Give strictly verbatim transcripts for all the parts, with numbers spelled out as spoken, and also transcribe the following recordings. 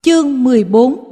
Chương mười bốn.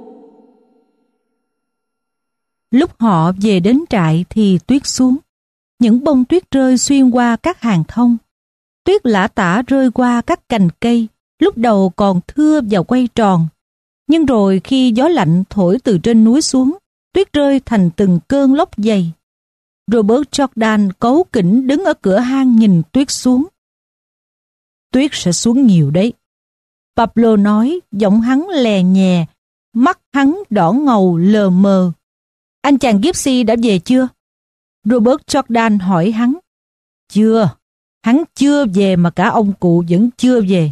Lúc họ về đến trại thì tuyết xuống. Những bông tuyết rơi xuyên qua các hàng thông. Tuyết lả tả rơi qua các cành cây, lúc đầu còn thưa và quay tròn. Nhưng rồi khi gió lạnh thổi từ trên núi xuống, tuyết rơi thành từng cơn lốc dày. Robert Jordan cáu kỉnh đứng ở cửa hang nhìn tuyết xuống. Tuyết sẽ xuống nhiều đấy. Pablo nói, giọng hắn lè nhè, mắt hắn đỏ ngầu lờ mờ. Anh chàng Gypsy đã về chưa? Robert Jordan hỏi hắn. Chưa, hắn chưa về mà cả ông cụ vẫn chưa về.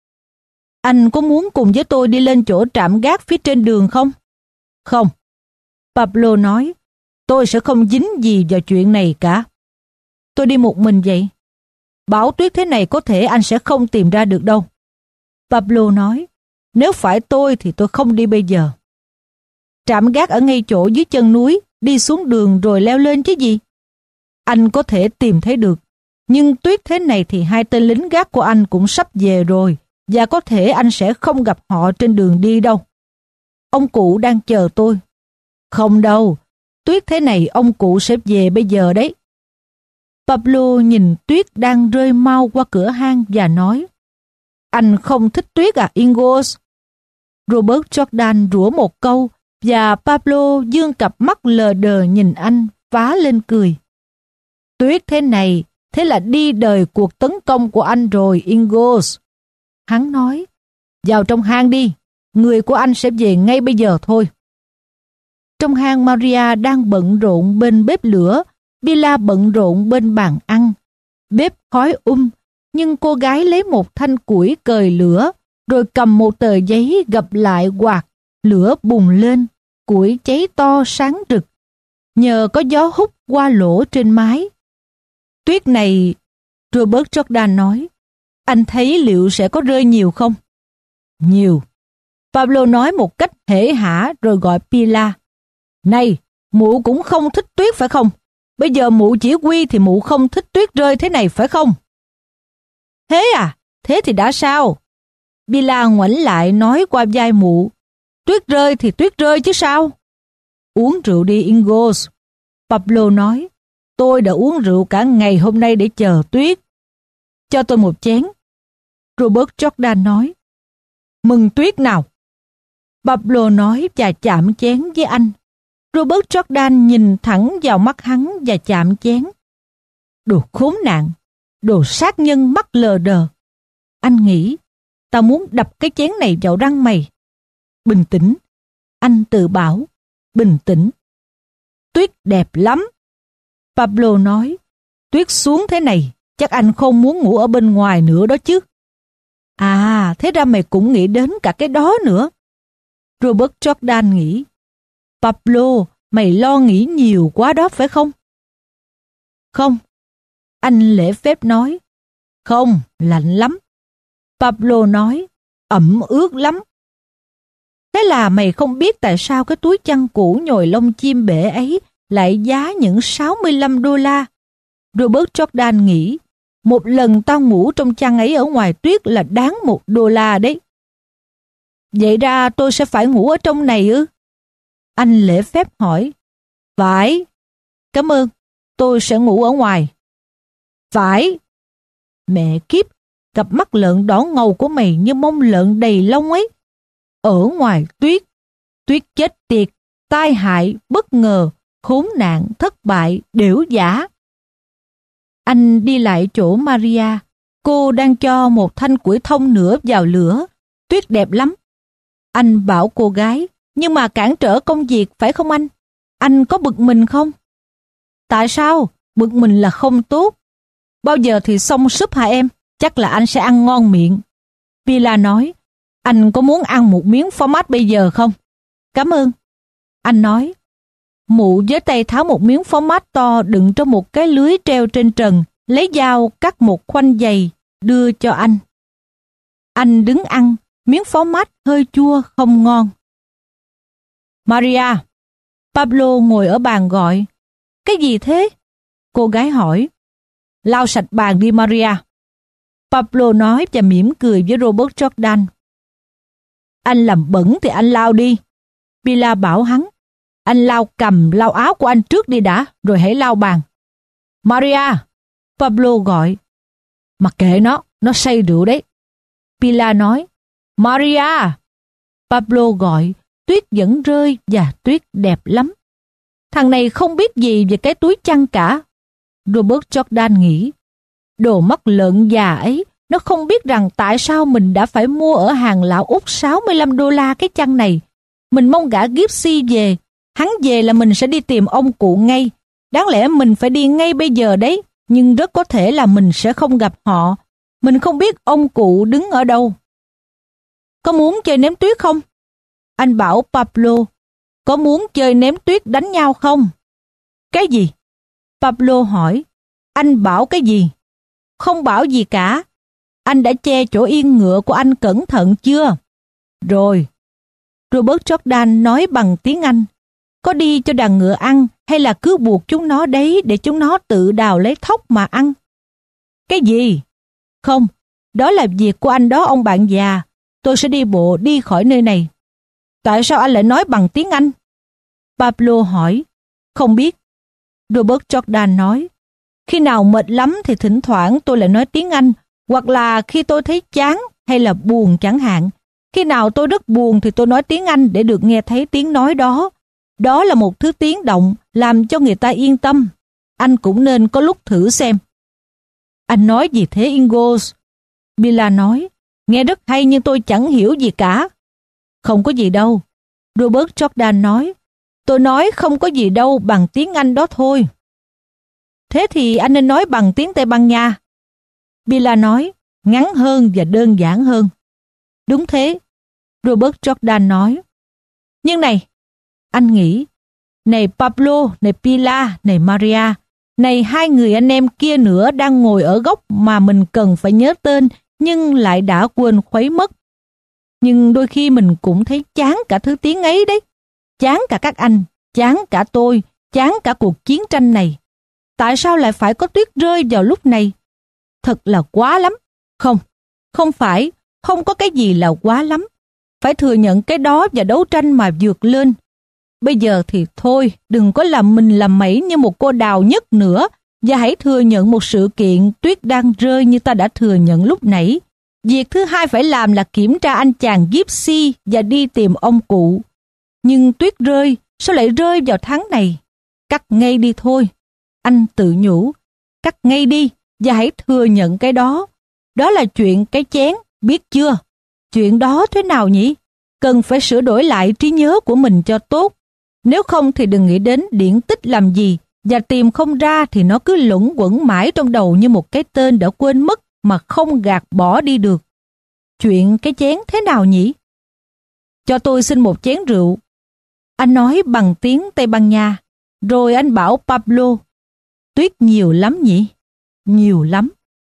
Anh có muốn cùng với tôi đi lên chỗ trạm gác phía trên đường không? Không. Pablo nói, tôi sẽ không dính gì vào chuyện này cả. Tôi đi một mình vậy. Bão tuyết thế này có thể anh sẽ không tìm ra được đâu. Pablo nói, nếu phải tôi thì tôi không đi bây giờ. Trạm gác ở ngay chỗ dưới chân núi, đi xuống đường rồi leo lên chứ gì. Anh có thể tìm thấy được, nhưng tuyết thế này thì hai tên lính gác của anh cũng sắp về rồi, và có thể anh sẽ không gặp họ trên đường đi đâu. Ông cụ đang chờ tôi. Không đâu, tuyết thế này ông cụ sẽ về bây giờ đấy. Pablo nhìn tuyết đang rơi mau qua cửa hang và nói, anh không thích tuyết à, Ingos? Robert Jordan rủa một câu, và Pablo dương cặp mắt lờ đờ nhìn anh, phá lên cười. Tuyết thế này, thế là đi đời cuộc tấn công của anh rồi, Ingos. Hắn nói, vào trong hang đi, người của anh sẽ về ngay bây giờ thôi. Trong hang, Maria đang bận rộn bên bếp lửa, Bila bận rộn bên bàn ăn. Bếp khói um, nhưng cô gái lấy một thanh củi cời lửa, rồi cầm một tờ giấy gập lại quạt, lửa bùng lên, củi cháy to sáng rực, nhờ có gió hút qua lỗ trên mái. Tuyết này, Robert Jordan nói, anh thấy liệu sẽ có rơi nhiều không? Nhiều. Pablo nói một cách hể hả rồi gọi Pila. Này, mụ cũng không thích tuyết phải không? Bây giờ mụ chỉ huy thì mụ không thích tuyết rơi thế này phải không? Thế à? Thế thì đã sao? Pila ngoảnh lại nói qua vai mụ. Tuyết rơi thì tuyết rơi chứ sao? Uống rượu đi Ingos. Pablo nói. Tôi đã uống rượu cả ngày hôm nay để chờ tuyết. Cho tôi một chén. Robert Jordan nói. Mừng tuyết nào. Pablo nói và chạm chén với anh. Robert Jordan nhìn thẳng vào mắt hắn và chạm chén. Đồ khốn nạn, đồ sát nhân mắt lờ đờ. Anh nghĩ, tao muốn đập cái chén này vào răng mày. Bình tĩnh, anh tự bảo, bình tĩnh. Tuyết đẹp lắm. Pablo nói, tuyết xuống thế này, chắc anh không muốn ngủ ở bên ngoài nữa đó chứ. À, thế ra mày cũng nghĩ đến cả cái đó nữa. Robert Jordan nghĩ, Pablo, mày lo nghĩ nhiều quá đó phải không? Không. Anh lễ phép nói. Không, lạnh lắm. Pablo nói, ẩm ướt lắm. Thế là mày không biết tại sao cái túi chăn cũ nhồi lông chim bể ấy lại giá những sáu mươi lăm đô la. Robert Jordan nghĩ, một lần tao ngủ trong chăn ấy ở ngoài tuyết là đáng một đô la đấy. Vậy ra tôi sẽ phải ngủ ở trong này ư? Anh lễ phép hỏi. Phải. Cảm ơn, tôi sẽ ngủ ở ngoài. Phải. Mẹ kiếp, cặp mắt lợn đỏ ngầu của mày như mông lợn đầy lông ấy. Ở ngoài tuyết, tuyết chết tiệt, tai hại, bất ngờ, khốn nạn, thất bại, đểu giả. Anh đi lại chỗ Maria, cô đang cho một thanh củi thông nữa vào lửa, tuyết đẹp lắm. Anh bảo cô gái, nhưng mà cản trở công việc phải không anh? Anh có bực mình không? Tại sao? Bực mình là không tốt. Bao giờ thì xong súp hả em? Chắc là anh sẽ ăn ngon miệng. Pila nói, anh có muốn ăn một miếng phó mát bây giờ không? Cảm ơn. Anh nói, mụ với tay tháo một miếng phó mát to đựng trong một cái lưới treo trên trần, lấy dao cắt một khoanh dày, đưa cho anh. Anh đứng ăn, miếng phó mát hơi chua không ngon. Maria, Pablo ngồi ở bàn gọi. Cái gì thế? Cô gái hỏi. Lau sạch bàn đi Maria. Pablo nói và mỉm cười với Robert Jordan. Anh làm bẩn thì anh lau đi. Pila bảo hắn, anh lau cầm, lau áo của anh trước đi đã, rồi hãy lau bàn. Maria, Pablo gọi. Mặc kệ nó, nó say rượu đấy. Pila nói, Maria. Pablo gọi, tuyết vẫn rơi và tuyết đẹp lắm. Thằng này không biết gì về cái túi chăn cả. Robert Jordan nghĩ, đồ mất lợn già ấy, nó không biết rằng tại sao mình đã phải mua ở hàng lão Úc sáu mươi lăm đô la cái chăn này. Mình mong gã Gypsy về, hắn về là mình sẽ đi tìm ông cụ ngay. Đáng lẽ mình phải đi ngay bây giờ đấy, nhưng rất có thể là mình sẽ không gặp họ. Mình không biết ông cụ đứng ở đâu. Có muốn chơi ném tuyết không? Anh bảo Pablo. Có muốn chơi ném tuyết đánh nhau không? Cái gì? Pablo hỏi. Anh bảo cái gì? Không bảo gì cả. Anh đã che chỗ yên ngựa của anh cẩn thận chưa? Rồi. Robert Jordan nói bằng tiếng Anh. Có đi cho đàn ngựa ăn hay là cứ buộc chúng nó đấy để chúng nó tự đào lấy thóc mà ăn? Cái gì? Không, đó là việc của anh đó ông bạn già. Tôi sẽ đi bộ đi khỏi nơi này. Tại sao anh lại nói bằng tiếng Anh? Pablo hỏi. Không biết. Robert Jordan nói. Khi nào mệt lắm thì thỉnh thoảng tôi lại nói tiếng Anh, hoặc là khi tôi thấy chán hay là buồn chẳng hạn. Khi nào tôi rất buồn thì tôi nói tiếng Anh để được nghe thấy tiếng nói đó. Đó là một thứ tiếng động làm cho người ta yên tâm. Anh cũng nên có lúc thử xem. Anh nói gì thế Ingalls? Pila nói. Nghe rất hay nhưng tôi chẳng hiểu gì cả. Không có gì đâu. Robert Jordan nói. Tôi nói không có gì đâu bằng tiếng Anh đó thôi. Thế thì anh nên nói bằng tiếng Tây Ban Nha. Pila nói. Ngắn hơn và đơn giản hơn. Đúng thế. Robert Jordan nói. Nhưng này, anh nghĩ, này Pablo, này Pila, này Maria, này hai người anh em kia nữa đang ngồi ở góc mà mình cần phải nhớ tên nhưng lại đã quên khuấy mất. Nhưng đôi khi mình cũng thấy chán cả thứ tiếng ấy đấy. Chán cả các anh, chán cả tôi, chán cả cuộc chiến tranh này. Tại sao lại phải có tuyết rơi vào lúc này? Thật là quá lắm. Không, không phải, không có cái gì là quá lắm. Phải thừa nhận cái đó và đấu tranh mà vượt lên. Bây giờ thì thôi, đừng có làm mình làm mẩy như một cô đào nhất nữa, và hãy thừa nhận một sự kiện tuyết đang rơi như ta đã thừa nhận lúc nãy. Việc thứ hai phải làm là kiểm tra anh chàng Gypsy và đi tìm ông cụ. Nhưng tuyết rơi, sao lại rơi vào tháng này? Cắt ngay đi thôi. Anh tự nhủ, cắt ngay đi và hãy thừa nhận cái đó. Đó là chuyện cái chén, biết chưa? Chuyện đó thế nào nhỉ? Cần phải sửa đổi lại trí nhớ của mình cho tốt. Nếu không thì đừng nghĩ đến điển tích làm gì, và tìm không ra thì nó cứ luẩn quẩn mãi trong đầu như một cái tên đã quên mất mà không gạt bỏ đi được. Chuyện cái chén thế nào nhỉ? Cho tôi xin một chén rượu. Anh nói bằng tiếng Tây Ban Nha. Rồi anh bảo Pablo, tuyết nhiều lắm nhỉ? Nhiều lắm.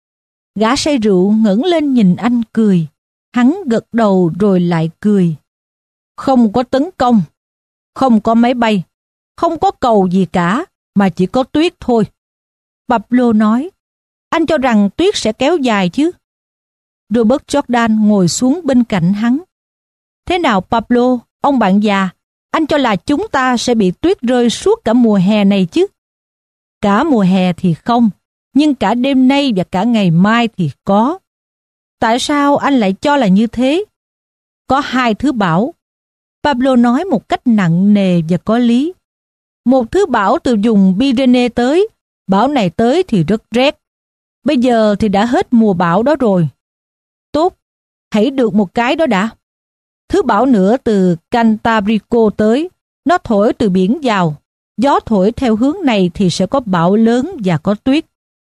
Gã say rượu ngẩng lên nhìn anh cười. Hắn gật đầu rồi lại cười. Không có tấn công, không có máy bay, không có cầu gì cả, mà chỉ có tuyết thôi. Pablo nói, anh cho rằng tuyết sẽ kéo dài chứ? Robert Jordan ngồi xuống bên cạnh hắn. Thế nào Pablo, ông bạn già, anh cho là chúng ta sẽ bị tuyết rơi suốt cả mùa hè này chứ? Cả mùa hè thì không, nhưng cả đêm nay và cả ngày mai thì có. Tại sao anh lại cho là như thế? Có hai thứ bão. Pablo nói một cách nặng nề và có lý. Một thứ bão từ vùng Pyrenees tới, bão này tới thì rất rét. Bây giờ thì đã hết mùa bão đó rồi. Tốt, hãy được một cái đó đã. Thứ bão nữa từ Cantabrico tới, nó thổi từ biển vào. Gió thổi theo hướng này thì sẽ có bão lớn và có tuyết.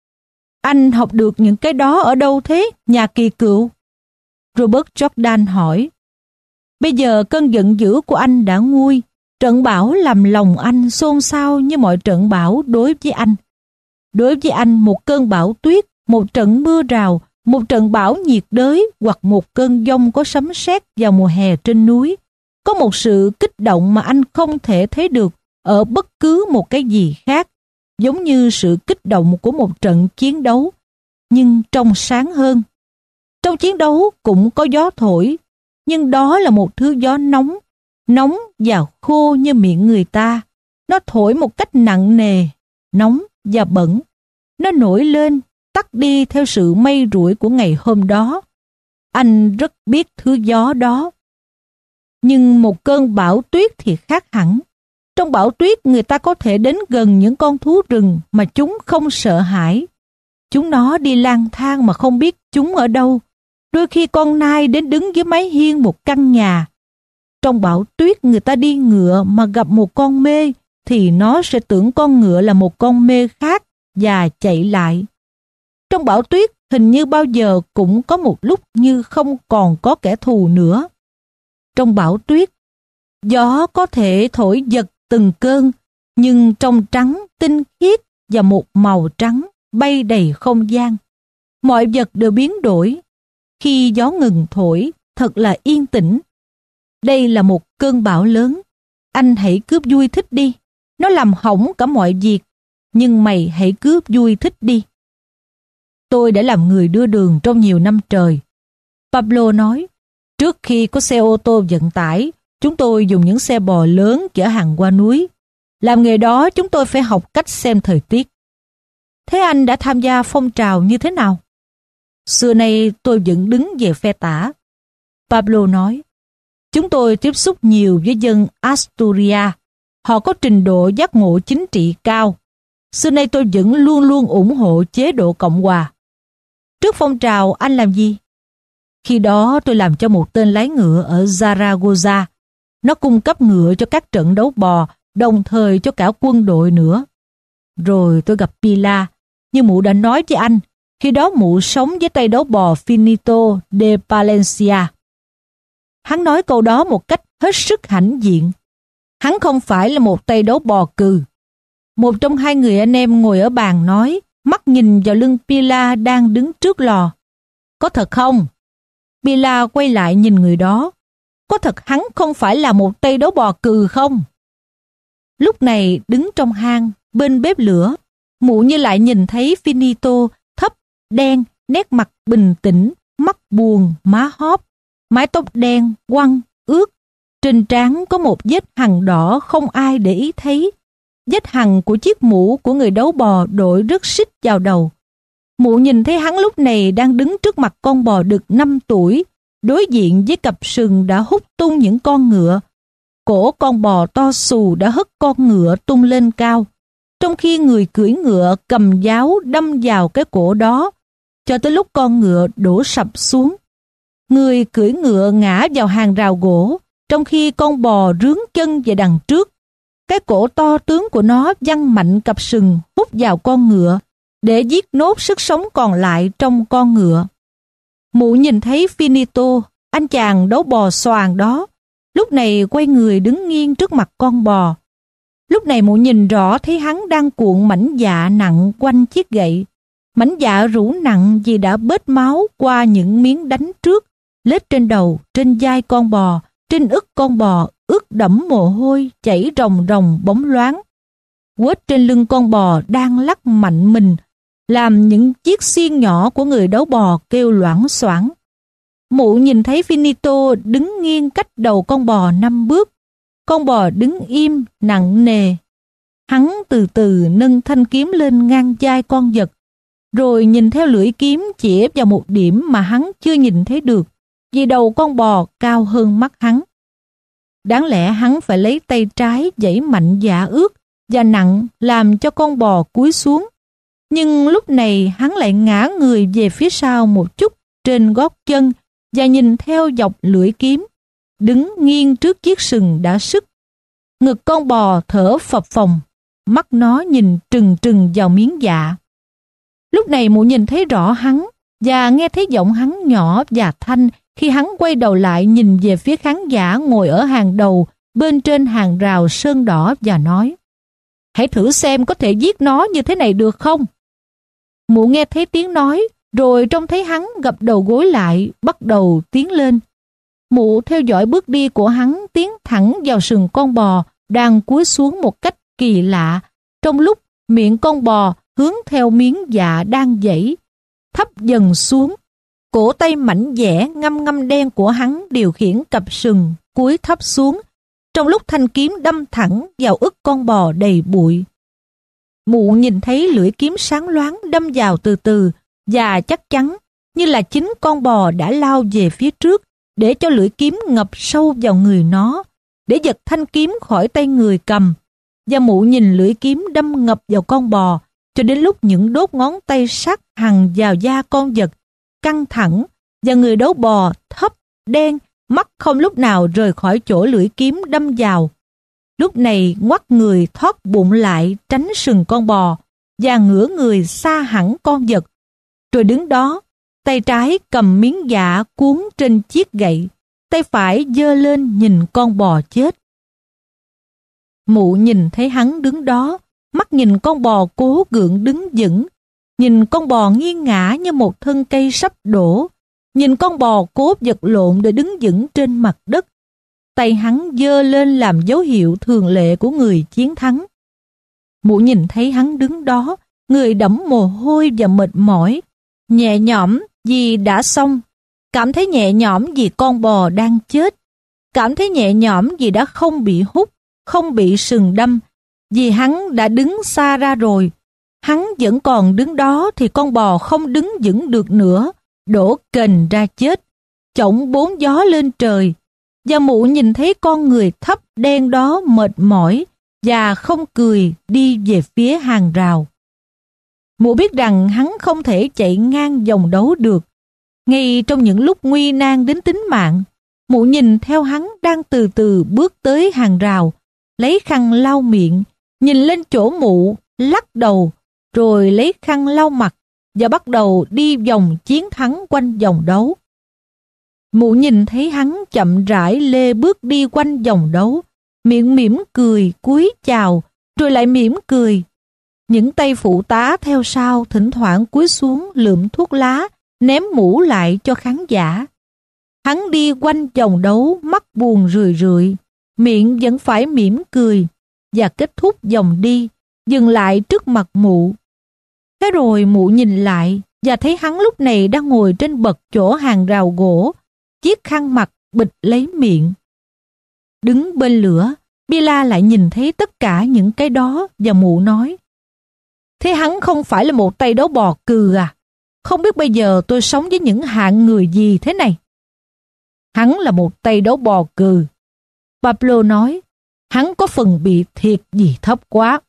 Anh học được những cái đó ở đâu thế, nhà kỳ cựu? Robert Jordan hỏi. Bây giờ cơn giận dữ của anh đã nguôi. Trận bão làm lòng anh xôn xao như mọi trận bão đối với anh. Đối với anh, một cơn bão tuyết, một trận mưa rào, một trận bão nhiệt đới hoặc một cơn giông có sấm sét vào mùa hè trên núi. Có một sự kích động mà anh không thể thấy được ở bất cứ một cái gì khác, giống như sự kích động của một trận chiến đấu, nhưng trong sáng hơn. Trong chiến đấu cũng có gió thổi, nhưng đó là một thứ gió nóng, nóng và khô như miệng người ta. Nó thổi một cách nặng nề, nóng và bẩn. Nó nổi lên, tắt đi theo sự mây rủi của ngày hôm đó. Anh rất biết thứ gió đó. Nhưng một cơn bão tuyết thì khác hẳn. Trong bão tuyết người ta có thể đến gần những con thú rừng mà chúng không sợ hãi. Chúng nó đi lang thang mà không biết chúng ở đâu. Đôi khi con nai đến đứng dưới mái hiên một căn nhà. Trong bão tuyết người ta đi ngựa mà gặp một con mê thì nó sẽ tưởng con ngựa là một con mê khác và chạy lại. Trong bão tuyết hình như bao giờ cũng có một lúc như không còn có kẻ thù nữa. Trong bão tuyết, gió có thể thổi giật từng cơn, nhưng trong trắng, tinh khiết và một màu trắng bay đầy không gian. Mọi vật đều biến đổi. Khi gió ngừng thổi, thật là yên tĩnh. Đây là một cơn bão lớn. Anh hãy cướp vui thích đi. Nó làm hỏng cả mọi việc. Nhưng mày hãy cướp vui thích đi. Tôi đã làm người đưa đường trong nhiều năm trời. Pablo nói, trước khi có xe ô tô vận tải, chúng tôi dùng những xe bò lớn chở hàng qua núi. Làm nghề đó chúng tôi phải học cách xem thời tiết. Thế anh đã tham gia phong trào như thế nào? Xưa nay tôi vẫn đứng về phe tả. Pablo nói, chúng tôi tiếp xúc nhiều với dân Asturias. Họ có trình độ giác ngộ chính trị cao. Xưa nay tôi vẫn luôn luôn ủng hộ chế độ Cộng hòa. Trước phong trào anh làm gì? Khi đó tôi làm cho một tên lái ngựa ở Zaragoza. Nó cung cấp ngựa cho các trận đấu bò, đồng thời cho cả quân đội nữa. Rồi tôi gặp Pilar, như mụ đã nói với anh, khi đó mụ sống với tay đấu bò Finito de Palencia. Hắn nói câu đó một cách hết sức hãnh diện. Hắn không phải là một tay đấu bò cừ. Một trong hai người anh em ngồi ở bàn nói, mắt nhìn vào lưng Pilar đang đứng trước lò. Có thật không? Pilar quay lại nhìn người đó. Có thật hắn không phải là một tay đấu bò cừ không? Lúc này đứng trong hang, bên bếp lửa, mụ như lại nhìn thấy Finito thấp, đen, nét mặt bình tĩnh, mắt buồn, má hóp, mái tóc đen, quăn, ướt. Trên trán có một vết hằn đỏ không ai để ý thấy. Vết hằn của chiếc mũ của người đấu bò đội rất xích vào đầu. Mụ nhìn thấy hắn lúc này đang đứng trước mặt con bò đực năm tuổi, đối diện với cặp sừng đã hút tung những con ngựa. Cổ con bò to xù đã hất con ngựa tung lên cao, trong khi người cưỡi ngựa cầm giáo đâm vào cái cổ đó, cho tới lúc con ngựa đổ sập xuống. Người cưỡi ngựa ngã vào hàng rào gỗ, trong khi con bò rướn chân về đằng trước. Cái cổ to tướng của nó văng mạnh cặp sừng hút vào con ngựa, để giết nốt sức sống còn lại trong con ngựa. Mụ nhìn thấy Finito, anh chàng đấu bò xoàn đó, lúc này quay người đứng nghiêng trước mặt con bò. Lúc này mụ nhìn rõ thấy hắn đang cuộn mảnh dạ nặng quanh chiếc gậy. Mảnh dạ rũ nặng vì đã bết máu qua những miếng đánh trước, lết trên đầu, trên vai con bò, trên ức con bò ướt đẫm mồ hôi chảy ròng ròng bóng loáng. Quết trên lưng con bò đang lắc mạnh mình, làm những chiếc xiên nhỏ của người đấu bò kêu loảng xoảng. Mụ nhìn thấy Finito đứng nghiêng cách đầu con bò năm bước. Con bò đứng im, nặng nề. Hắn từ từ nâng thanh kiếm lên ngang vai con vật, rồi nhìn theo lưỡi kiếm chĩa vào một điểm mà hắn chưa nhìn thấy được, vì đầu con bò cao hơn mắt hắn. Đáng lẽ hắn phải lấy tay trái giãy mạnh dạ ướt và nặng làm cho con bò cúi xuống. Nhưng lúc này hắn lại ngã người về phía sau một chút trên gót chân và nhìn theo dọc lưỡi kiếm, đứng nghiêng trước chiếc sừng đã sứt. Ngực con bò thở phập phồng, mắt nó nhìn trừng trừng vào miếng dạ. Lúc này mụ nhìn thấy rõ hắn và nghe thấy giọng hắn nhỏ và thanh khi hắn quay đầu lại nhìn về phía khán giả ngồi ở hàng đầu bên trên hàng rào sơn đỏ và nói: "Hãy thử xem có thể giết nó như thế này được không?" Mụ nghe thấy tiếng nói, rồi trông thấy hắn gập đầu gối lại, bắt đầu tiến lên. Mụ theo dõi bước đi của hắn tiến thẳng vào sừng con bò đang cúi xuống một cách kỳ lạ, trong lúc miệng con bò hướng theo miếng dạ đang giãy, thấp dần xuống. Cổ tay mảnh dẻ ngăm ngăm đen của hắn điều khiển cặp sừng cúi thấp xuống, trong lúc thanh kiếm đâm thẳng vào ức con bò đầy bụi. Mụ nhìn thấy lưỡi kiếm sáng loáng đâm vào từ từ và chắc chắn, như là chính con bò đã lao về phía trước để cho lưỡi kiếm ngập sâu vào người nó, để giật thanh kiếm khỏi tay người cầm. Và mụ nhìn lưỡi kiếm đâm ngập vào con bò cho đến lúc những đốt ngón tay sắc hằn vào da con vật căng thẳng, và người đấu bò thấp, đen, mắt không lúc nào rời khỏi chỗ lưỡi kiếm đâm vào. Lúc này ngoắt người thoát bụng lại tránh sừng con bò và ngửa người xa hẳn con vật, rồi đứng đó, tay trái cầm miếng dạ cuốn trên chiếc gậy, tay phải giơ lên nhìn con bò chết. Mụ nhìn thấy hắn đứng đó, mắt nhìn con bò cố gượng đứng vững, nhìn con bò nghiêng ngã như một thân cây sắp đổ, nhìn con bò cố vật lộn để đứng vững trên mặt đất. Tay hắn giơ lên làm dấu hiệu thường lệ của người chiến thắng. Mụ nhìn thấy hắn đứng đó, người đẫm mồ hôi và mệt mỏi, nhẹ nhõm vì đã xong, cảm thấy nhẹ nhõm vì con bò đang chết, cảm thấy nhẹ nhõm vì đã không bị hút, không bị sừng đâm, vì hắn đã đứng xa ra rồi. Hắn vẫn còn đứng đó thì con bò không đứng vững được nữa, đổ kềnh ra chết, chổng bốn gió lên trời. Và mụ nhìn thấy con người thấp đen đó mệt mỏi và không cười đi về phía hàng rào. Mụ biết rằng hắn không thể chạy ngang vòng đấu được. Ngay trong những lúc nguy nan đến tính mạng, mụ nhìn theo hắn đang từ từ bước tới hàng rào, lấy khăn lau miệng, nhìn lên chỗ mụ, lắc đầu, rồi lấy khăn lau mặt và bắt đầu đi vòng chiến thắng quanh vòng đấu. Mụ nhìn thấy hắn chậm rãi lê bước đi quanh vòng đấu, miệng mỉm cười cúi chào, rồi lại mỉm cười. Những tay phụ tá theo sau thỉnh thoảng cúi xuống lượm thuốc lá, ném mũ lại cho khán giả. Hắn đi quanh vòng đấu mắt buồn rười rượi, miệng vẫn phải mỉm cười, và kết thúc vòng đi, dừng lại trước mặt mụ. Thế rồi mụ nhìn lại và thấy hắn lúc này đang ngồi trên bậc chỗ hàng rào gỗ, chiếc khăn mặt bịt lấy miệng. Đứng bên lửa, Bila lại nhìn thấy tất cả những cái đó và mụ nói: thế hắn không phải là một tay đấu bò cừ à? Không biết bây giờ tôi sống với những hạng người gì thế này? Hắn là một tay đấu bò cừ. Pablo nói, hắn có phần bị thiệt gì thấp quá.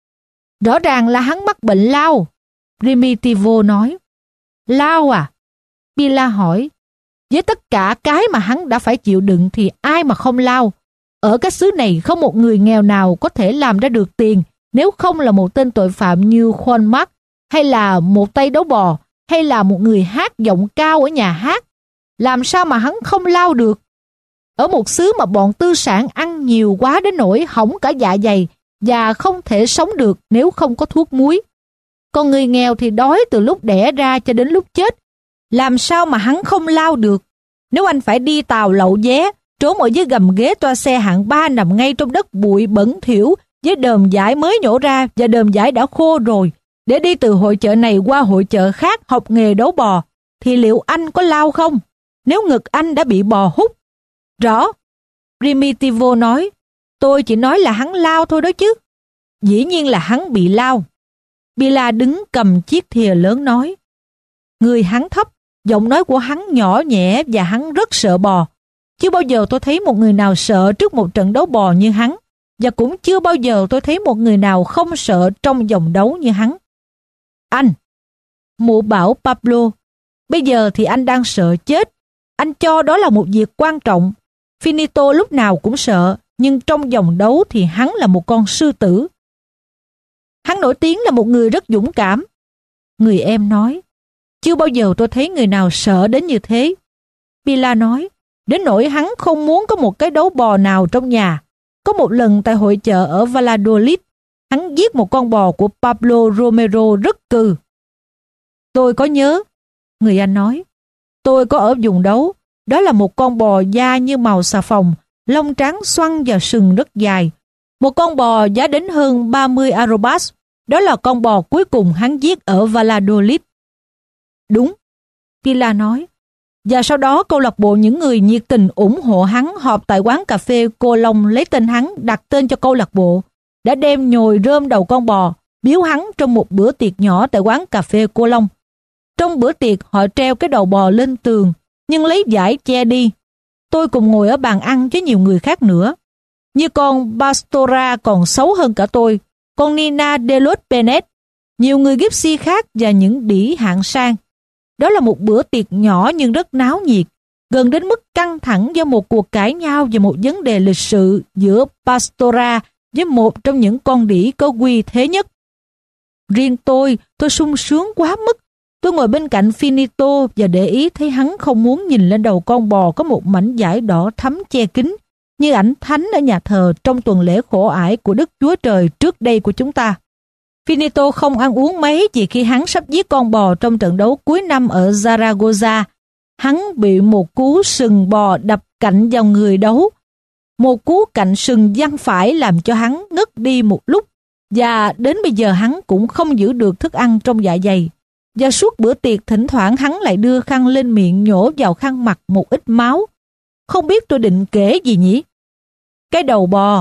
Rõ ràng là hắn mắc bệnh lao. Primitivo nói. Lao à? Bila hỏi. Với tất cả cái mà hắn đã phải chịu đựng thì ai mà không lao? Ở cái xứ này không một người nghèo nào có thể làm ra được tiền nếu không là một tên tội phạm như Juan Mark, hay là một tay đấu bò, hay là một người hát giọng cao ở nhà hát. Làm sao mà hắn không lao được? Ở một xứ mà bọn tư sản ăn nhiều quá đến nỗi hỏng cả dạ dày và không thể sống được nếu không có thuốc muối. Còn người nghèo thì đói từ lúc đẻ ra cho đến lúc chết. Làm sao mà hắn không lao được? Nếu anh phải đi tàu lậu vé, trốn ở dưới gầm ghế toa xe hạng ba nằm ngay trong đất bụi bẩn thỉu với đờm vải mới nhổ ra và đờm vải đã khô rồi, để đi từ hội chợ này qua hội chợ khác học nghề đấu bò, thì liệu anh có lao không? Nếu ngực anh đã bị bò hút. Rõ. Primitivo nói, tôi chỉ nói là hắn lao thôi đó chứ. Dĩ nhiên là hắn bị lao. Bila đứng cầm chiếc thìa lớn nói. Người hắn thấp, giọng nói của hắn nhỏ nhẹ và hắn rất sợ bò. Chưa bao giờ tôi thấy một người nào sợ trước một trận đấu bò như hắn, và cũng chưa bao giờ tôi thấy một người nào không sợ trong vòng đấu như hắn. Anh, mụ bảo Pablo, bây giờ thì anh đang sợ chết. Anh cho đó là một việc quan trọng. Finito lúc nào cũng sợ, nhưng trong vòng đấu thì hắn là một con sư tử. Hắn nổi tiếng là một người rất dũng cảm. Người em nói, chưa bao giờ tôi thấy người nào sợ đến như thế. Bila nói, đến nỗi hắn không muốn có một cái đấu bò nào trong nhà. Có một lần tại hội chợ ở Valladolid, hắn giết một con bò của Pablo Romero rất cừ. Tôi có nhớ, người anh nói, tôi có ở vùng đấu. Đó là một con bò da như màu xà phòng, lông trắng xoăn và sừng rất dài. Một con bò giá đến hơn ba mươi arrobas. Đó là con bò cuối cùng hắn giết ở Valladolid. Đúng, Pila nói, Và sau đó câu lạc bộ những người nhiệt tình ủng hộ hắn họp tại quán cà phê Cô Long lấy tên hắn, đặt tên cho câu lạc bộ, đã đem nhồi rơm đầu con bò biếu hắn trong một bữa tiệc nhỏ tại quán cà phê Cô Long. Trong bữa tiệc họ treo cái đầu bò lên tường nhưng lấy vải che đi. Tôi cùng ngồi ở bàn ăn với nhiều người khác nữa. Như con Pastora còn xấu hơn cả tôi, con Nina de los Benet, nhiều người Gypsy khác và những đĩ hạng sang. Đó là một bữa tiệc nhỏ nhưng rất náo nhiệt, gần đến mức căng thẳng do một cuộc cãi nhau về một vấn đề lịch sự giữa Pastora với một trong những con đĩ có uy thế nhất. Riêng tôi, tôi sung sướng quá mức. Tôi ngồi bên cạnh Finito và để ý thấy hắn không muốn nhìn lên đầu con bò có một mảnh vải đỏ thắm che kín, như ảnh thánh ở nhà thờ trong tuần lễ khổ ải của Đức Chúa Trời trước đây của chúng ta. Finito không ăn uống mấy vì khi hắn sắp giết con bò trong trận đấu cuối năm ở Zaragoza, hắn bị một cú sừng bò đập cạnh vào người đấu. Một cú cạnh sừng văng phải làm cho hắn ngất đi một lúc, và đến bây giờ hắn cũng không giữ được thức ăn trong dạ dày. Và suốt bữa tiệc thỉnh thoảng hắn lại đưa khăn lên miệng nhổ vào khăn mặt một ít máu. Không biết tôi định kể gì nhỉ? Cái đầu bò.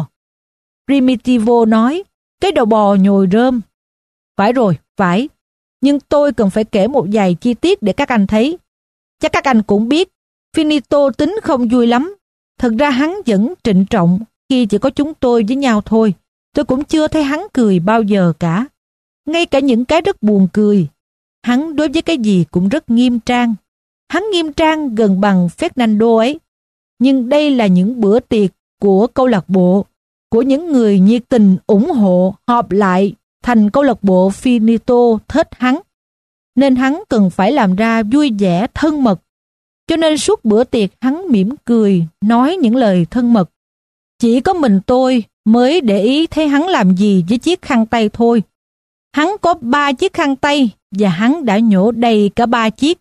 Primitivo nói, cái đầu bò nhồi rơm. Phải rồi, phải. Nhưng tôi cần phải kể một vài chi tiết để các anh thấy. Chắc các anh cũng biết, Finito tính không vui lắm. Thật ra hắn vẫn trịnh trọng khi chỉ có chúng tôi với nhau thôi. Tôi cũng chưa thấy hắn cười bao giờ cả. Ngay cả những cái rất buồn cười, hắn đối với cái gì cũng rất nghiêm trang. Hắn nghiêm trang gần bằng Fernando ấy. Nhưng đây là những bữa tiệc của câu lạc bộ, của những người nhiệt tình ủng hộ họp lại thành câu lạc bộ Finito thích hắn. Nên hắn cần phải làm ra vui vẻ thân mật. Cho nên suốt bữa tiệc hắn mỉm cười, nói những lời thân mật. Chỉ có mình tôi mới để ý thấy hắn làm gì với chiếc khăn tay thôi. Hắn có ba chiếc khăn tay và hắn đã nhổ đầy cả ba chiếc.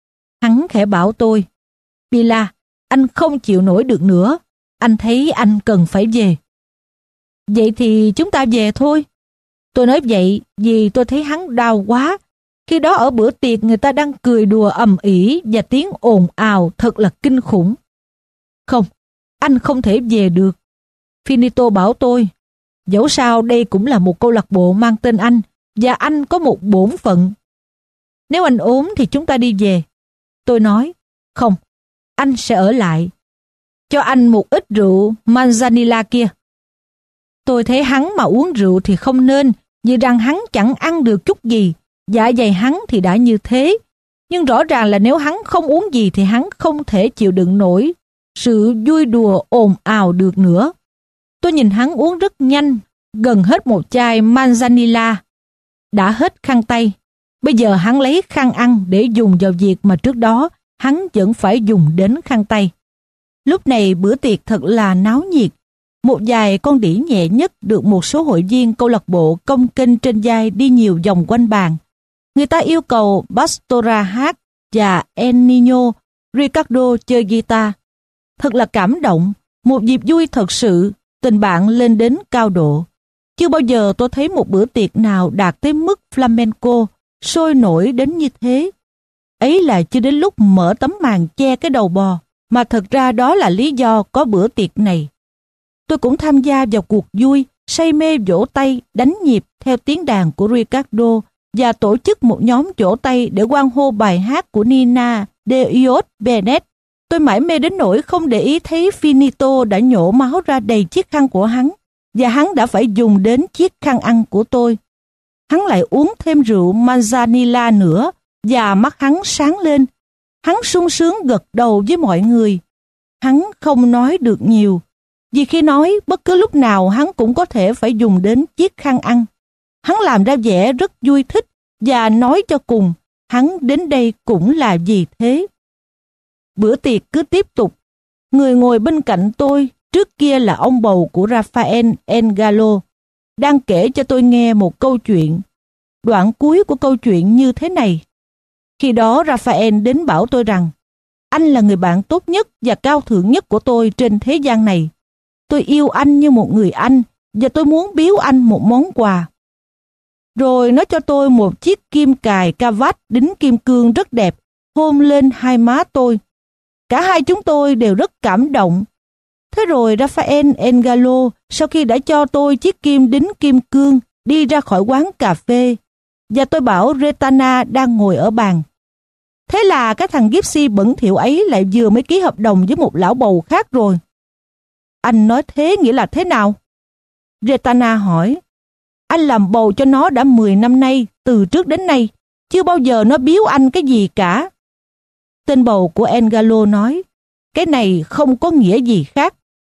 Hắn khẽ bảo tôi, Pila, anh không chịu nổi được nữa. Anh thấy anh cần phải về. Vậy thì chúng ta về thôi. Tôi nói vậy vì tôi thấy hắn đau quá. Khi đó ở bữa tiệc người ta đang cười đùa ầm ĩ và tiếng ồn ào thật là kinh khủng. Không, anh không thể về được. Finito bảo tôi, dẫu sao đây cũng là một câu lạc bộ mang tên anh và anh có một bổn phận. Nếu anh ốm thì chúng ta đi về. Tôi nói, không, anh sẽ ở lại. Cho anh một ít rượu Manzanilla kia. Tôi thấy hắn mà uống rượu thì không nên, vì rằng hắn chẳng ăn được chút gì. Dạ dày hắn thì đã như thế. Nhưng rõ ràng là nếu hắn không uống gì thì hắn không thể chịu đựng nổi sự vui đùa ồn ào được nữa. Tôi nhìn hắn uống rất nhanh, gần hết một chai Manzanilla. Đã hết khăn tay. Bây giờ hắn lấy khăn ăn để dùng vào việc mà trước đó hắn vẫn phải dùng đến khăn tay. Lúc này bữa tiệc thật là náo nhiệt. Một vài con đĩ nhẹ nhất được một số hội viên câu lạc bộ cong kênh trên vai đi nhiều vòng quanh bàn. Người ta yêu cầu Pastora hát và El Niño Ricardo chơi guitar. Thật là cảm động, một dịp vui thật sự, tình bạn lên đến cao độ. Chưa bao giờ tôi thấy một bữa tiệc nào đạt tới mức flamenco, sôi nổi đến như thế. Ấy là chưa đến lúc mở tấm màn che cái đầu bò, mà thật ra đó là lý do có bữa tiệc này. Tôi cũng tham gia vào cuộc vui, say mê vỗ tay, đánh nhịp theo tiếng đàn của Ricardo và tổ chức một nhóm vỗ tay để hoan hô bài hát của Nina de los Benet. Tôi mải mê đến nỗi không để ý thấy Finito đã nhổ máu ra đầy chiếc khăn của hắn và hắn đã phải dùng đến chiếc khăn ăn của tôi. Hắn lại uống thêm rượu Manzanilla nữa và mắt hắn sáng lên. Hắn sung sướng gật đầu với mọi người. Hắn không nói được nhiều, vì khi nói bất cứ lúc nào hắn cũng có thể phải dùng đến chiếc khăn ăn. Hắn làm ra vẻ rất vui thích và nói cho cùng, hắn đến đây cũng là vì thế. Bữa tiệc cứ tiếp tục. Người ngồi bên cạnh tôi trước kia là ông bầu của Rafael Engalo, đang kể cho tôi nghe một câu chuyện. Đoạn cuối của câu chuyện như thế này. Khi đó Rafael đến bảo tôi rằng anh là người bạn tốt nhất và cao thượng nhất của tôi trên thế gian này. Tôi yêu anh như một người anh và tôi muốn biếu anh một món quà. Rồi nó cho tôi một chiếc kim cài cà vạt đính kim cương rất đẹp, hôn lên hai má tôi. Cả hai chúng tôi đều rất cảm động. Thế rồi Raphael Engalo, sau khi đã cho tôi chiếc kim đính kim cương, đi ra khỏi quán cà phê, và tôi bảo Retana đang ngồi ở bàn. Thế là cái thằng Gypsy bẩn thỉu ấy lại vừa mới ký hợp đồng với một lão bầu khác rồi. Anh nói thế nghĩa là thế nào? Retana hỏi. Anh làm bầu cho nó đã mười năm nay, từ trước đến nay, chưa bao giờ nó biếu anh cái gì cả. Tên bầu của Engalo nói, cái này không có nghĩa gì khác.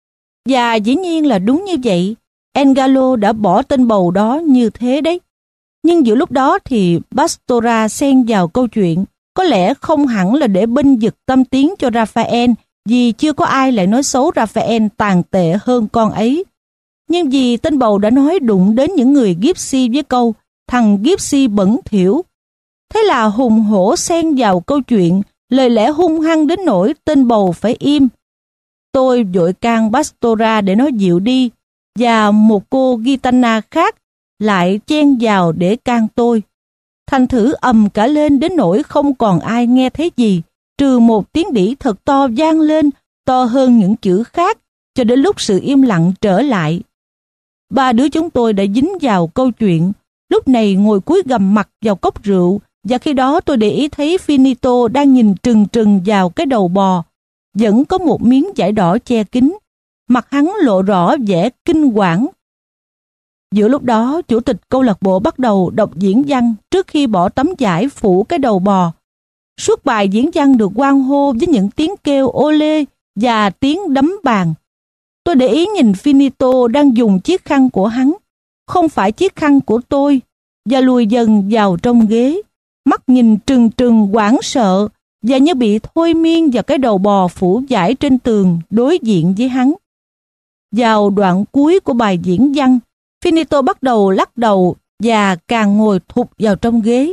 Và dĩ nhiên là đúng như vậy, Engalo đã bỏ tên bầu đó như thế đấy. Nhưng giữa lúc đó thì Pastora xen vào câu chuyện, có lẽ không hẳn là để bênh vực tâm tiếng cho Raphael, vì chưa có ai lại nói xấu Raphael tàn tệ hơn con ấy. Nhưng vì tên bầu đã nói đụng đến những người Gypsy với câu thằng Gypsy bẩn thỉu. Thế là hùng hổ xen vào câu chuyện, lời lẽ hung hăng đến nỗi tên bầu phải im. Tôi vội can Pastora để nó dịu đi, và một cô Gitana khác lại chen vào để can tôi. Thành thử ầm cả lên đến nỗi không còn ai nghe thấy gì, trừ một tiếng đĩ thật to vang lên, to hơn những chữ khác, cho đến lúc sự im lặng trở lại. Ba đứa chúng tôi đã dính vào câu chuyện, lúc này ngồi cúi gằm mặt vào cốc rượu, và khi đó tôi để ý thấy Finito đang nhìn trừng trừng vào cái đầu bò, vẫn có một miếng vải đỏ che kín, mặt hắn lộ rõ vẻ kinh quản. Giữa lúc đó, chủ tịch câu lạc bộ bắt đầu đọc diễn văn trước khi bỏ tấm vải phủ cái đầu bò. Suốt bài diễn văn được hoan hô với những tiếng kêu ô lê và tiếng đấm bàn. Tôi để ý nhìn Finito đang dùng chiếc khăn của hắn, không phải chiếc khăn của tôi, và lùi dần vào trong ghế, mắt nhìn trừng trừng hoảng sợ và như bị thôi miên vào cái đầu bò phủ vải trên tường đối diện với hắn. Vào đoạn cuối của bài diễn văn, Finito bắt đầu lắc đầu và càng ngồi thụp vào trong ghế.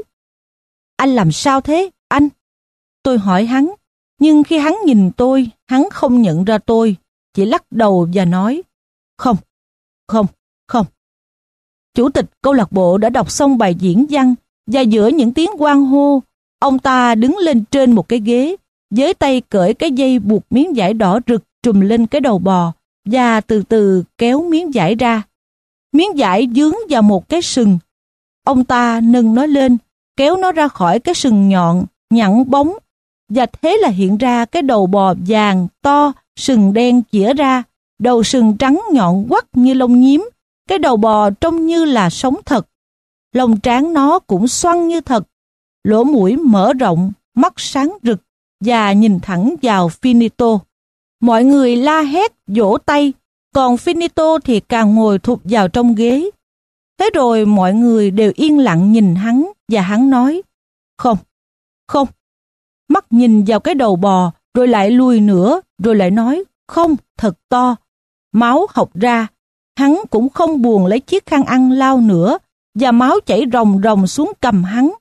Anh làm sao thế, anh? Tôi hỏi hắn, nhưng khi hắn nhìn tôi, hắn không nhận ra tôi, chỉ lắc đầu và nói, không, không, không. Chủ tịch câu lạc bộ đã đọc xong bài diễn văn, và giữa những tiếng hoan hô, ông ta đứng lên trên một cái ghế, với tay cởi cái dây buộc miếng vải đỏ rực trùm lên cái đầu bò, và từ từ kéo miếng vải ra. Miếng vải dướng vào một cái sừng. Ông ta nâng nó lên, kéo nó ra khỏi cái sừng nhọn, nhẵn bóng, và thế là hiện ra cái đầu bò vàng, to, sừng đen chĩa ra, đầu sừng trắng nhọn quắt như lông nhím, cái đầu bò trông như là sống thật. Lông trán nó cũng xoăn như thật, lỗ mũi mở rộng, mắt sáng rực, và nhìn thẳng vào Finito. Mọi người la hét, vỗ tay, còn Finito thì càng ngồi thụp vào trong ghế. Thế rồi mọi người đều yên lặng nhìn hắn, và hắn nói, không, không. Mắt nhìn vào cái đầu bò, rồi lại lùi nữa, rồi lại nói, không, thật to. Máu hộc ra, hắn cũng không buồn lấy chiếc khăn ăn lau nữa, và máu chảy ròng ròng xuống cằm hắn.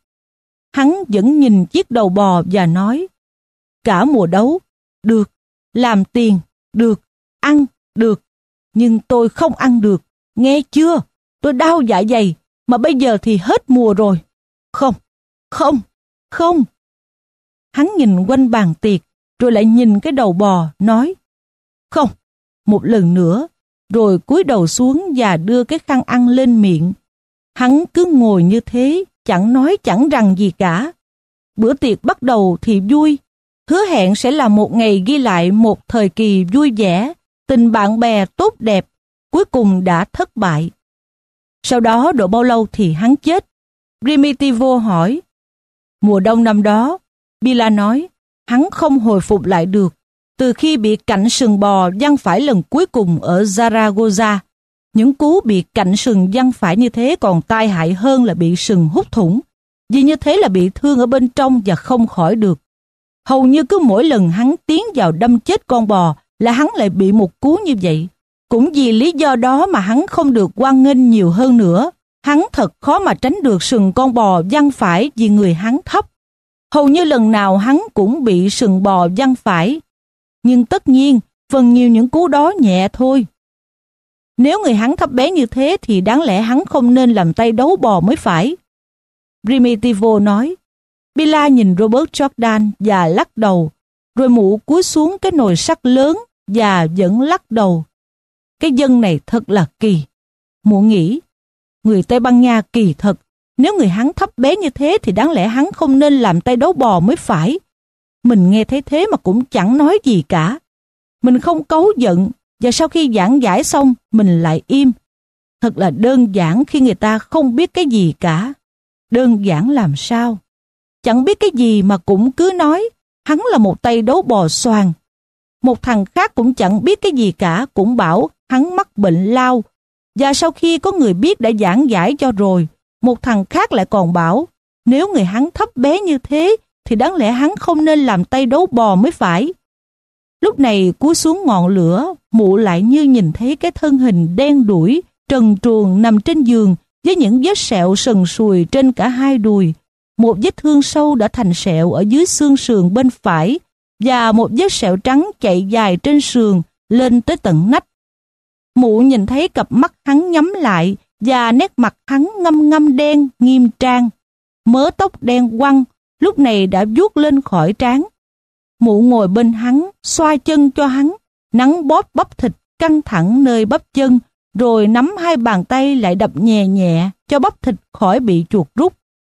Hắn vẫn nhìn chiếc đầu bò và nói, cả mùa đấu, được, làm tiền, được, ăn, được, nhưng tôi không ăn được, nghe chưa? Tôi đau dạ dày, mà bây giờ thì hết mùa rồi. Không, không, không. Hắn nhìn quanh bàn tiệc, rồi lại nhìn cái đầu bò, nói, không, một lần nữa, rồi cúi đầu xuống và đưa cái khăn ăn lên miệng. Hắn cứ ngồi như thế, chẳng nói chẳng rằng gì cả. Bữa tiệc bắt đầu thì vui, hứa hẹn sẽ là một ngày ghi lại một thời kỳ vui vẻ, tình bạn bè tốt đẹp, cuối cùng đã thất bại. Sau đó độ bao lâu thì hắn chết? Primitivo hỏi. Mùa đông năm đó, Bila nói, hắn không hồi phục lại được, từ khi bị cạnh sừng bò văng phải lần cuối cùng ở Zaragoza. Những cú bị cạnh sừng văng phải như thế còn tai hại hơn là bị sừng hút thủng, vì như thế là bị thương ở bên trong và không khỏi được. Hầu như cứ mỗi lần hắn tiến vào đâm chết con bò là hắn lại bị một cú như vậy. Cũng vì lý do đó mà hắn không được hoan nghênh nhiều hơn nữa. Hắn thật khó mà tránh được sừng con bò văng phải vì người hắn thấp. Hầu như lần nào hắn cũng bị sừng bò văng phải. Nhưng tất nhiên, phần nhiều những cú đó nhẹ thôi. Nếu người hắn thấp bé như thế thì đáng lẽ hắn không nên làm tay đấu bò mới phải. Primitivo nói. Bila nhìn Robert Jordan và lắc đầu. Rồi mụ cúi xuống cái nồi sắt lớn và vẫn lắc đầu. Cái dân này thật là kỳ. Mụ nghĩ, người Tây Ban Nha kỳ thật. Nếu người hắn thấp bé như thế thì đáng lẽ hắn không nên làm tay đấu bò mới phải. Mình nghe thấy thế mà cũng chẳng nói gì cả. Mình không cáu giận, và sau khi giảng giải xong mình lại im. Thật là đơn giản khi người ta không biết cái gì cả. Đơn giản làm sao? Chẳng biết cái gì mà cũng cứ nói hắn là một tay đấu bò xoàn. Một thằng khác cũng chẳng biết cái gì cả, cũng bảo hắn mắc bệnh lao. Và sau khi có người biết đã giảng giải cho rồi, một thằng khác lại còn bảo nếu người hắn thấp bé như thế thì đáng lẽ hắn không nên làm tay đấu bò mới phải. Lúc này cúi xuống ngọn lửa, mụ lại như nhìn thấy cái thân hình đen đủi, trần truồng nằm trên giường với những vết sẹo sần sùi trên cả hai đùi. Một vết thương sâu đã thành sẹo ở dưới xương sườn bên phải và một vết sẹo trắng chạy dài trên sườn lên tới tận nách. Mụ nhìn thấy cặp mắt hắn nhắm lại và nét mặt hắn ngăm ngăm đen nghiêm trang. Mớ tóc đen quăng lúc này đã vuốt lên khỏi trán. Mụ ngồi bên hắn, xoa chân cho hắn, nắn bóp bắp thịt căng thẳng nơi bắp chân, rồi nắm hai bàn tay lại đập nhẹ nhẹ cho bắp thịt khỏi bị chuột rút.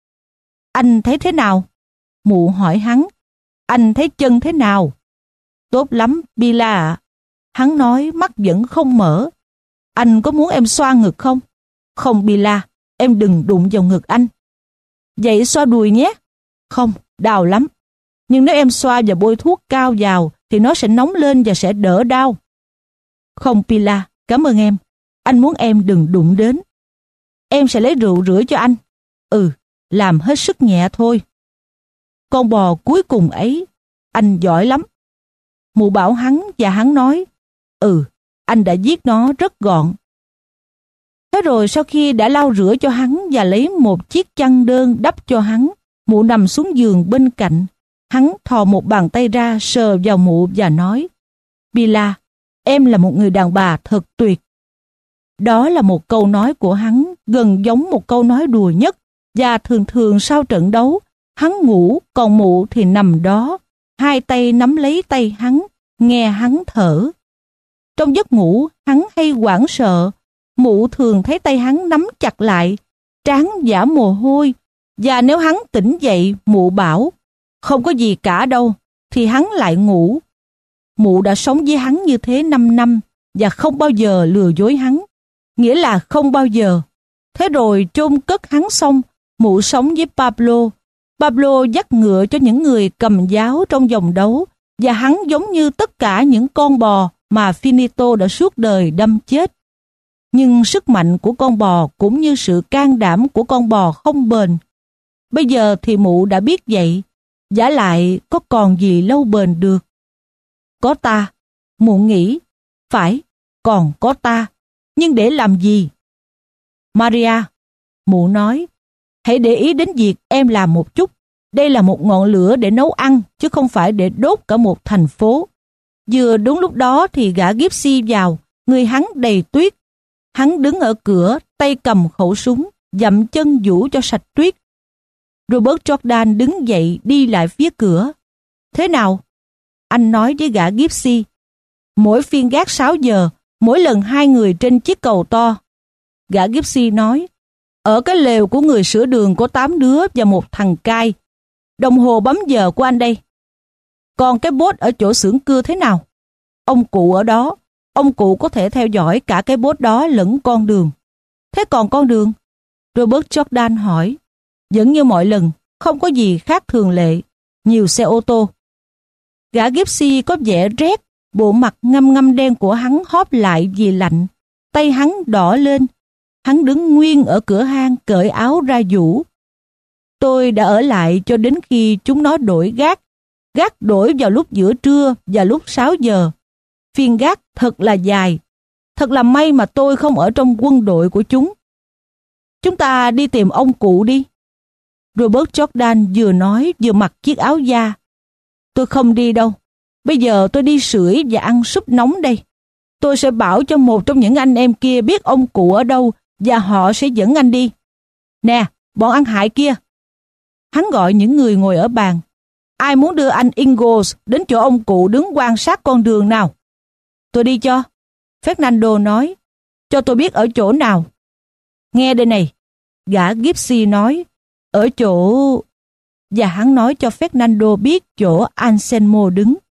Anh thấy thế nào? Mụ hỏi hắn. Anh thấy chân thế nào? Tốt lắm, Bila ạ. Hắn nói mắt vẫn không mở. Anh có muốn em xoa ngực không? Không, Bila, em đừng đụng vào ngực anh. Vậy xoa đùi nhé. Không, đau lắm. Nhưng nếu em xoa và bôi thuốc cao vào thì nó sẽ nóng lên và sẽ đỡ đau. Không, Pila, cảm ơn em. Anh muốn em đừng đụng đến. Em sẽ lấy rượu rửa cho anh. Ừ, làm hết sức nhẹ thôi. Con bò cuối cùng ấy, anh giỏi lắm. Mụ bảo hắn và hắn nói, ừ, anh đã giết nó rất gọn. Thế rồi sau khi đã lau rửa cho hắn và lấy một chiếc chăn đơn đắp cho hắn, mụ nằm xuống giường bên cạnh. Hắn thò một bàn tay ra sờ vào mụ và nói, Bila, em là một người đàn bà thật tuyệt. Đó là một câu nói của hắn gần giống một câu nói đùa nhất, và thường thường sau trận đấu, hắn ngủ còn mụ thì nằm đó, hai tay nắm lấy tay hắn, nghe hắn thở. Trong giấc ngủ, hắn hay hoảng sợ, mụ thường thấy tay hắn nắm chặt lại, trán vã mồ hôi, và nếu hắn tỉnh dậy, mụ bảo, không có gì cả đâu, thì hắn lại ngủ. Mụ đã sống với hắn như thế năm năm và không bao giờ lừa dối hắn, nghĩa là không bao giờ. Thế rồi chôn cất hắn xong, mụ sống với Pablo. Pablo dắt ngựa cho những người cầm giáo trong vòng đấu, và hắn giống như tất cả những con bò mà Finito đã suốt đời đâm chết. Nhưng sức mạnh của con bò cũng như sự can đảm của con bò không bền. Bây giờ thì mụ đã biết vậy, vả lại có còn gì lâu bền được. Có ta, mụ nghĩ, phải, còn có ta, nhưng để làm gì? Maria, mụ nói, hãy để ý đến việc em làm một chút. Đây là một ngọn lửa để nấu ăn, chứ không phải để đốt cả một thành phố. Vừa đúng lúc đó thì gã Gypsy vào, người hắn đầy tuyết. Hắn đứng ở cửa, tay cầm khẩu súng, dậm chân vũ cho sạch tuyết. Robert Jordan đứng dậy đi lại phía cửa. Thế nào? Anh nói với gã Gypsy. Mỗi phiên gác sáu giờ, mỗi lần hai người trên chiếc cầu to. Gã Gypsy nói, ở cái lều của người sửa đường có tám đứa và một thằng cai. Đồng hồ bấm giờ của anh đây. Còn cái bốt ở chỗ xưởng cưa thế nào? Ông cụ ở đó. Ông cụ có thể theo dõi cả cái bốt đó lẫn con đường. Thế còn con đường? Robert Jordan hỏi. Vẫn như mọi lần, không có gì khác thường lệ. Nhiều xe ô tô. Gã Gypsy có vẻ rét, bộ mặt ngăm ngăm đen của hắn hóp lại vì lạnh. Tay hắn đỏ lên. Hắn đứng nguyên ở cửa hang cởi áo ra vũ. Tôi đã ở lại cho đến khi chúng nó đổi gác. Gác đổi vào lúc giữa trưa và lúc sáu giờ. Phiên gác thật là dài. Thật là may mà tôi không ở trong quân đội của chúng. Chúng ta đi tìm ông cụ đi. Robert Jordan vừa nói vừa mặc chiếc áo da. Tôi không đi đâu. Bây giờ tôi đi sưởi và ăn súp nóng đây. Tôi sẽ bảo cho một trong những anh em kia biết ông cụ ở đâu và họ sẽ dẫn anh đi. Nè, bọn ăn hại kia. Hắn gọi những người ngồi ở bàn. Ai muốn đưa anh Ingalls đến chỗ ông cụ đứng quan sát con đường nào? Tôi đi cho. Fernando nói. Cho tôi biết ở chỗ nào. Nghe đây này. Gã Gypsy nói. Ở chỗ... Và hắn nói cho Fernando biết chỗ Anselmo đứng.